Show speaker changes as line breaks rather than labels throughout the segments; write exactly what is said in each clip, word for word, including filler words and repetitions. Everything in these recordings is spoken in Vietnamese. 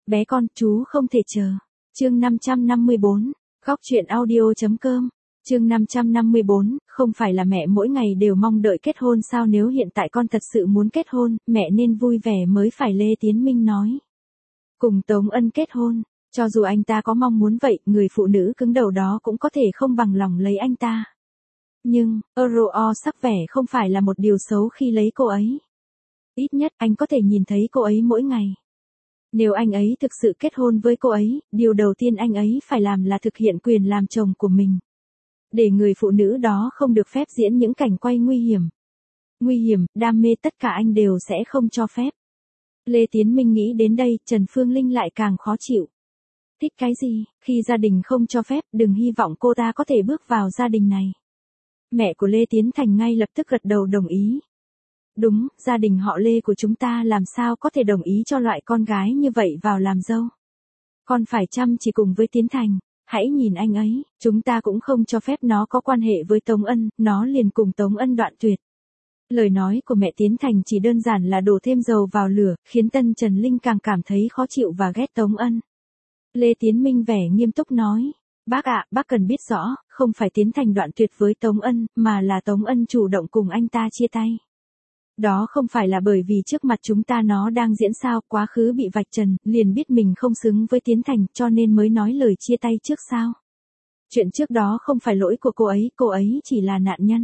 Bé con, chú không thể chờ. Chương năm trăm năm mươi bốn, Góc truyện audio.com. Chương năm trăm năm mươi bốn, không phải là mẹ mỗi ngày đều mong đợi kết hôn sao, nếu hiện tại con thật sự muốn kết hôn, mẹ nên vui vẻ mới phải, Lê Tiến Minh nói. Cùng Tống Ân kết hôn, cho dù anh ta có mong muốn vậy, người phụ nữ cứng đầu đó cũng có thể không bằng lòng lấy anh ta. Nhưng, Euro sắc vẻ không phải là một điều xấu khi lấy cô ấy. Ít nhất anh có thể nhìn thấy cô ấy mỗi ngày. Nếu anh ấy thực sự kết hôn với cô ấy, điều đầu tiên anh ấy phải làm là thực hiện quyền làm chồng của mình. Để người phụ nữ đó không được phép diễn những cảnh quay nguy hiểm. Nguy hiểm, đam mê, tất cả anh đều sẽ không cho phép. Lê Tiến Minh nghĩ đến đây, Trần Phương Linh lại càng khó chịu. Thích cái gì, khi gia đình không cho phép, đừng hy vọng cô ta có thể bước vào gia đình này. Mẹ của Lê Tiến Thành ngay lập tức gật đầu đồng ý. Đúng, gia đình họ Lê của chúng ta làm sao có thể đồng ý cho loại con gái như vậy vào làm dâu. Con phải chăm chỉ cùng với Tiến Thành, hãy nhìn anh ấy, chúng ta cũng không cho phép nó có quan hệ với Tống Ân, nó liền cùng Tống Ân đoạn tuyệt. Lời nói của mẹ Tiến Thành chỉ đơn giản là đổ thêm dầu vào lửa, khiến Tân Trần Linh càng cảm thấy khó chịu và ghét Tống Ân. Lê Tiến Minh vẻ nghiêm túc nói, bác ạ, bác cần biết rõ, không phải Tiến Thành đoạn tuyệt với Tống Ân, mà là Tống Ân chủ động cùng anh ta chia tay. Đó không phải là bởi vì trước mặt chúng ta nó đang diễn sao, quá khứ bị vạch trần, liền biết mình không xứng với Tiến Thành, cho nên mới nói lời chia tay trước sao. Chuyện trước đó không phải lỗi của cô ấy, cô ấy chỉ là nạn nhân.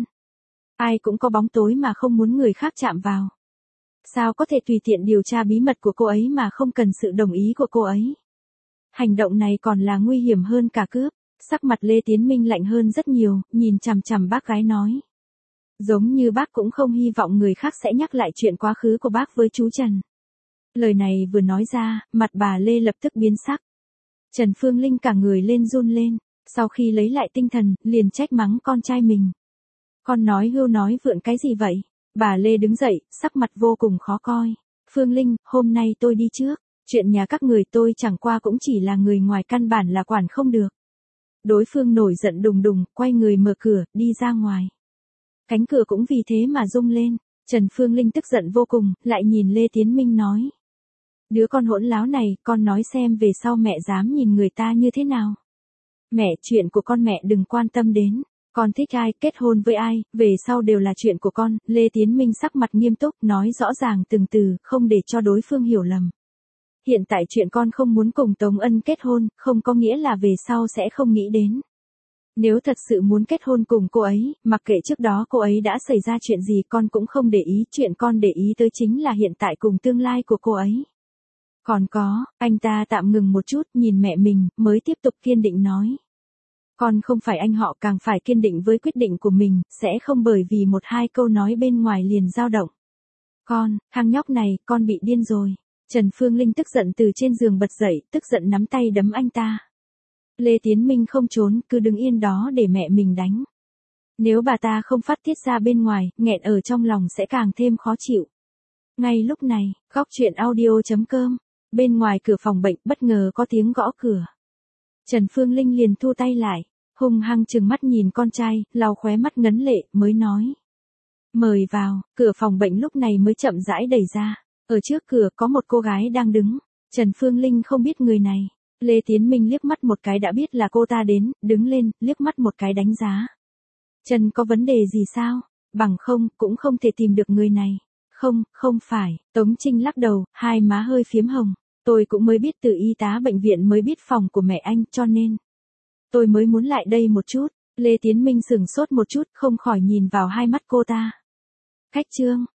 Ai cũng có bóng tối mà không muốn người khác chạm vào. Sao có thể tùy tiện điều tra bí mật của cô ấy mà không cần sự đồng ý của cô ấy. Hành động này còn là nguy hiểm hơn cả cướp. Sắc mặt Lê Tiến Minh lạnh hơn rất nhiều, nhìn chằm chằm bác gái nói. Giống như bác cũng không hy vọng người khác sẽ nhắc lại chuyện quá khứ của bác với chú Trần. Lời này vừa nói ra, mặt bà Lê lập tức biến sắc. Trần Phương Linh cả người lên run lên, sau khi lấy lại tinh thần, liền trách mắng con trai mình. Con nói hưu nói vượn cái gì vậy? Bà Lê đứng dậy, sắc mặt vô cùng khó coi. Phương Linh, hôm nay tôi đi trước, chuyện nhà các người tôi chẳng qua cũng chỉ là người ngoài, căn bản là quản không được. Đối phương nổi giận đùng đùng, quay người mở cửa, đi ra ngoài. Cánh cửa cũng vì thế mà rung lên. Trần Phương Linh tức giận vô cùng, lại nhìn Lê Tiến Minh nói. Đứa con hỗn láo này, con nói xem về sau mẹ dám nhìn người ta như thế nào. Mẹ, chuyện của con mẹ đừng quan tâm đến. Con thích ai, kết hôn với ai, về sau đều là chuyện của con. Lê Tiến Minh sắc mặt nghiêm túc, nói rõ ràng từng từ, không để cho đối phương hiểu lầm. Hiện tại chuyện con không muốn cùng Tống Ân kết hôn, không có nghĩa là về sau sẽ không nghĩ đến. Nếu thật sự muốn kết hôn cùng cô ấy, mặc kệ trước đó cô ấy đã xảy ra chuyện gì, con cũng không để ý, chuyện con để ý tới chính là hiện tại cùng tương lai của cô ấy. Còn có, anh ta tạm ngừng một chút, nhìn mẹ mình, mới tiếp tục kiên định nói. Con không phải anh họ, càng phải kiên định với quyết định của mình, sẽ không bởi vì một hai câu nói bên ngoài liền dao động. Con, thằng nhóc này, con bị điên rồi. Trần Phương Linh tức giận từ trên giường bật dậy, tức giận nắm tay đấm anh ta. Lê Tiến Minh không trốn, cứ đứng yên đó để mẹ mình đánh. Nếu bà ta không phát tiết ra bên ngoài, nghẹn ở trong lòng sẽ càng thêm khó chịu. Ngay lúc này, Góc truyện audio.com, bên ngoài cửa phòng bệnh bất ngờ có tiếng gõ cửa. Trần Phương Linh liền thu tay lại, hung hăng trừng mắt nhìn con trai, lau khóe mắt ngấn lệ, mới nói. Mời vào, cửa phòng bệnh lúc này mới chậm rãi đẩy ra. Ở trước cửa có một cô gái đang đứng. Trần Phương Linh không biết người này. Lê Tiến Minh liếc mắt một cái đã biết là cô ta đến, đứng lên, liếc mắt một cái đánh giá. Trần có vấn đề gì sao? Bằng không, cũng không thể tìm được người này. Không, không phải, Tống Trinh lắc đầu, hai má hơi phiếm hồng. Tôi cũng mới biết từ y tá bệnh viện mới biết phòng của mẹ anh, cho nên tôi mới muốn lại đây một chút. Lê Tiến Minh sửng sốt một chút, không khỏi nhìn vào hai mắt cô ta. Cách trương,